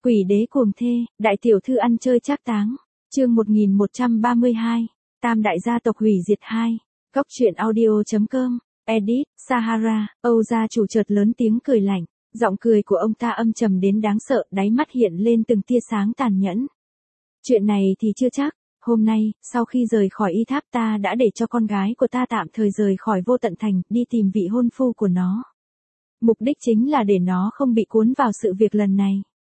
Quỷ đế cuồng thê, đại tiểu thư ăn chơi trác táng. Chương 1132. Tam đại gia tộc hủy diệt 2. Góc truyện audio.com. Edit, Sahara. Âu gia chủ chợt lớn tiếng cười lạnh, giọng cười của ông ta âm trầm đến đáng sợ, đáy mắt hiện lên từng tia sáng tàn nhẫn. Chuyện này thì chưa chắc, hôm nay, sau khi rời khỏi y tháp ta đã để cho con gái của ta tạm thời rời khỏi Vô Tận Thành, đi tìm vị hôn phu của nó. Mục đích chính là để nó không bị cuốn vào sự việc lần này.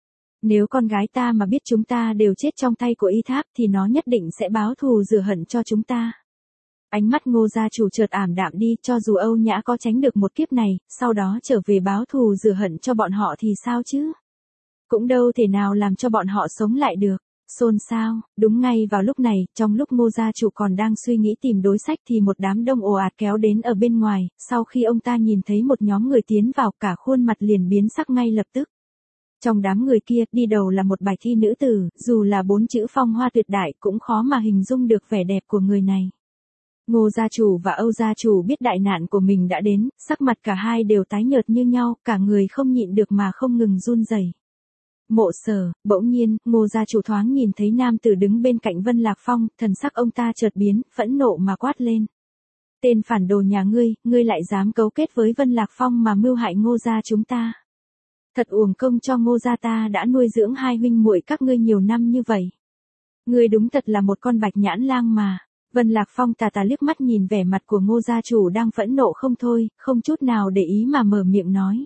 Nếu con gái ta mà biết chúng ta đều chết trong tay của y tháp thì nó nhất định sẽ báo thù rửa hận cho chúng ta. Ánh mắt Ngô gia chủ chợt ảm đạm đi, cho dù Âu Nhã có tránh được một kiếp này, sau đó trở về báo thù rửa hận cho bọn họ thì sao chứ? Cũng đâu thể nào làm cho bọn họ sống lại được. Xôn xao, đúng ngay vào lúc này, trong lúc Ngô gia chủ còn đang suy nghĩ tìm đối sách thì một đám đông ồ ạt kéo đến ở bên ngoài, sau khi ông ta nhìn thấy một nhóm người tiến vào, cả khuôn mặt liền biến sắc ngay lập tức. Trong đám người kia, đi đầu là một bạch thi nữ tử, dù là 4 chữ phong hoa tuyệt đại cũng khó mà hình dung được vẻ đẹp của người này. Ngô gia chủ và Âu gia chủ biết đại nạn của mình đã đến, sắc mặt cả hai đều tái nhợt như nhau, cả người không nhịn được mà không ngừng run rẩy. Mộ Sở, bỗng nhiên, Ngô gia chủ thoáng nhìn thấy nam tử đứng bên cạnh Vân Lạc Phong, thần sắc ông ta chợt biến, phẫn nộ mà quát lên. Tên phản đồ nhà ngươi lại dám cấu kết với Vân Lạc Phong mà mưu hại Ngô gia chúng ta. Thật uổng công cho Ngô gia ta đã nuôi dưỡng hai huynh muội các ngươi nhiều năm như vậy. Ngươi đúng thật là một con bạch nhãn lang mà. Vân Lạc Phong tà tà liếc mắt nhìn vẻ mặt của Ngô gia chủ đang phẫn nộ không thôi, không chút nào để ý mà mở miệng nói.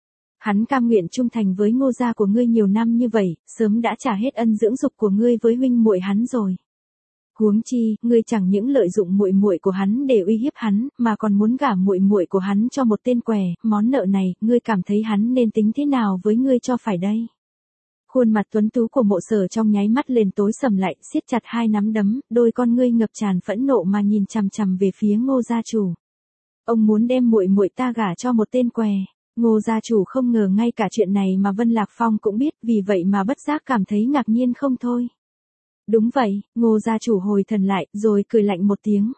Hắn cam nguyện trung thành với Ngô gia của ngươi nhiều năm như vậy, sớm đã trả hết ân dưỡng dục của ngươi với huynh muội hắn rồi. Huống chi, ngươi chẳng những lợi dụng muội muội của hắn để uy hiếp hắn, mà còn muốn gả muội muội của hắn cho một tên què, món nợ này, ngươi cảm thấy hắn nên tính thế nào với ngươi cho phải đây? Khuôn mặt tuấn tú của Mộ Sở trong nháy mắt lên tối sầm lại, siết chặt hai nắm đấm, đôi con ngươi ngập tràn phẫn nộ mà nhìn chằm chằm về phía Ngô gia chủ. Ông muốn đem muội muội ta gả cho một tên què. Ngô gia chủ không ngờ ngay cả chuyện này mà Vân Lạc Phong cũng biết, vì vậy mà bất giác cảm thấy ngạc nhiên không thôi. Đúng vậy, Ngô gia chủ hồi thần lại, rồi cười lạnh một tiếng.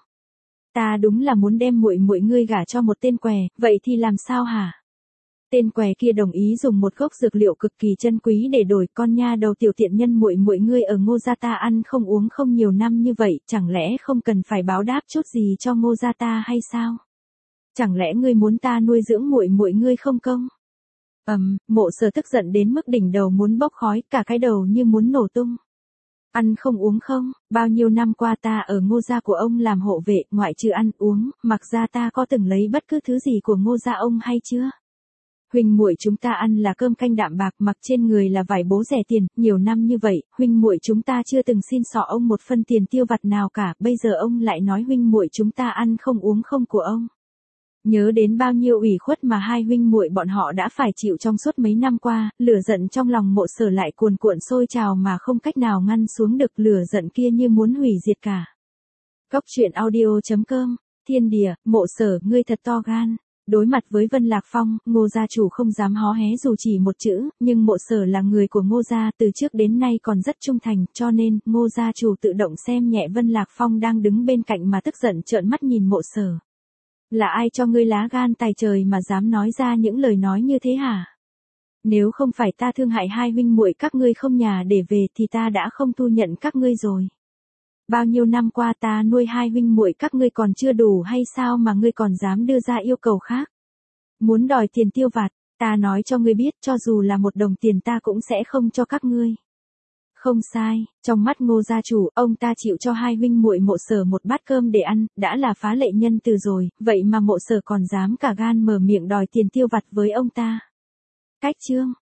Ta đúng là muốn đem muội muội ngươi gả cho một tên què, vậy thì làm sao hả? Tên què kia đồng ý dùng một gốc dược liệu cực kỳ chân quý để đổi, con nha đầu tiểu tiện nhân muội muội ngươi ở Ngô gia ta ăn không uống không nhiều năm như vậy, chẳng lẽ không cần phải báo đáp chút gì cho Ngô gia ta hay sao? Chẳng lẽ ngươi muốn ta nuôi dưỡng muội muội ngươi không công? Mộ Sở tức giận đến mức đỉnh đầu muốn bốc khói, cả cái đầu như muốn nổ tung. Ăn không uống không, bao nhiêu năm qua ta ở Ngô gia của ông làm hộ vệ, ngoại trừ ăn uống, mặc ra ta có từng lấy bất cứ thứ gì của Ngô gia ông hay chưa? Huynh muội chúng ta ăn là cơm canh đạm bạc, mặc trên người là vải bố rẻ tiền, nhiều năm như vậy, huynh muội chúng ta chưa từng xin xỏ ông một phân tiền tiêu vặt nào cả, bây giờ ông lại nói huynh muội chúng ta ăn không uống không của ông. Nhớ đến bao nhiêu ủy khuất mà hai huynh muội bọn họ đã phải chịu trong suốt mấy năm qua, lửa giận trong lòng Mộ Sở lại cuồn cuộn sôi trào mà không cách nào ngăn xuống được, lửa giận kia như muốn hủy diệt cả. Góc truyện audio.com. Thiên địa, Mộ Sở, ngươi thật to gan. Đối mặt với Vân Lạc Phong, Ngô gia chủ không dám hó hé dù chỉ một chữ, nhưng Mộ Sở là người của Ngô gia, từ trước đến nay còn rất trung thành, cho nên, Ngô gia chủ tự động xem nhẹ Vân Lạc Phong đang đứng bên cạnh mà tức giận trợn mắt nhìn Mộ Sở. Là ai cho ngươi lá gan tài trời mà dám nói ra những lời nói như thế hả? Nếu không phải ta thương hại hai huynh muội các ngươi không nhà để về thì ta đã không thu nhận các ngươi rồi. Bao nhiêu năm qua ta nuôi hai huynh muội các ngươi còn chưa đủ hay sao mà ngươi còn dám đưa ra yêu cầu khác? Muốn đòi tiền tiêu vặt, ta nói cho ngươi biết, cho dù là một đồng tiền ta cũng sẽ không cho các ngươi. Không sai, trong mắt Ngô gia chủ, ông ta chịu cho hai huynh muội Mộ Sở một bát cơm để ăn, đã là phá lệ nhân từ rồi, vậy mà Mộ Sở còn dám cả gan mở miệng đòi tiền tiêu vặt với ông ta. Cách chương,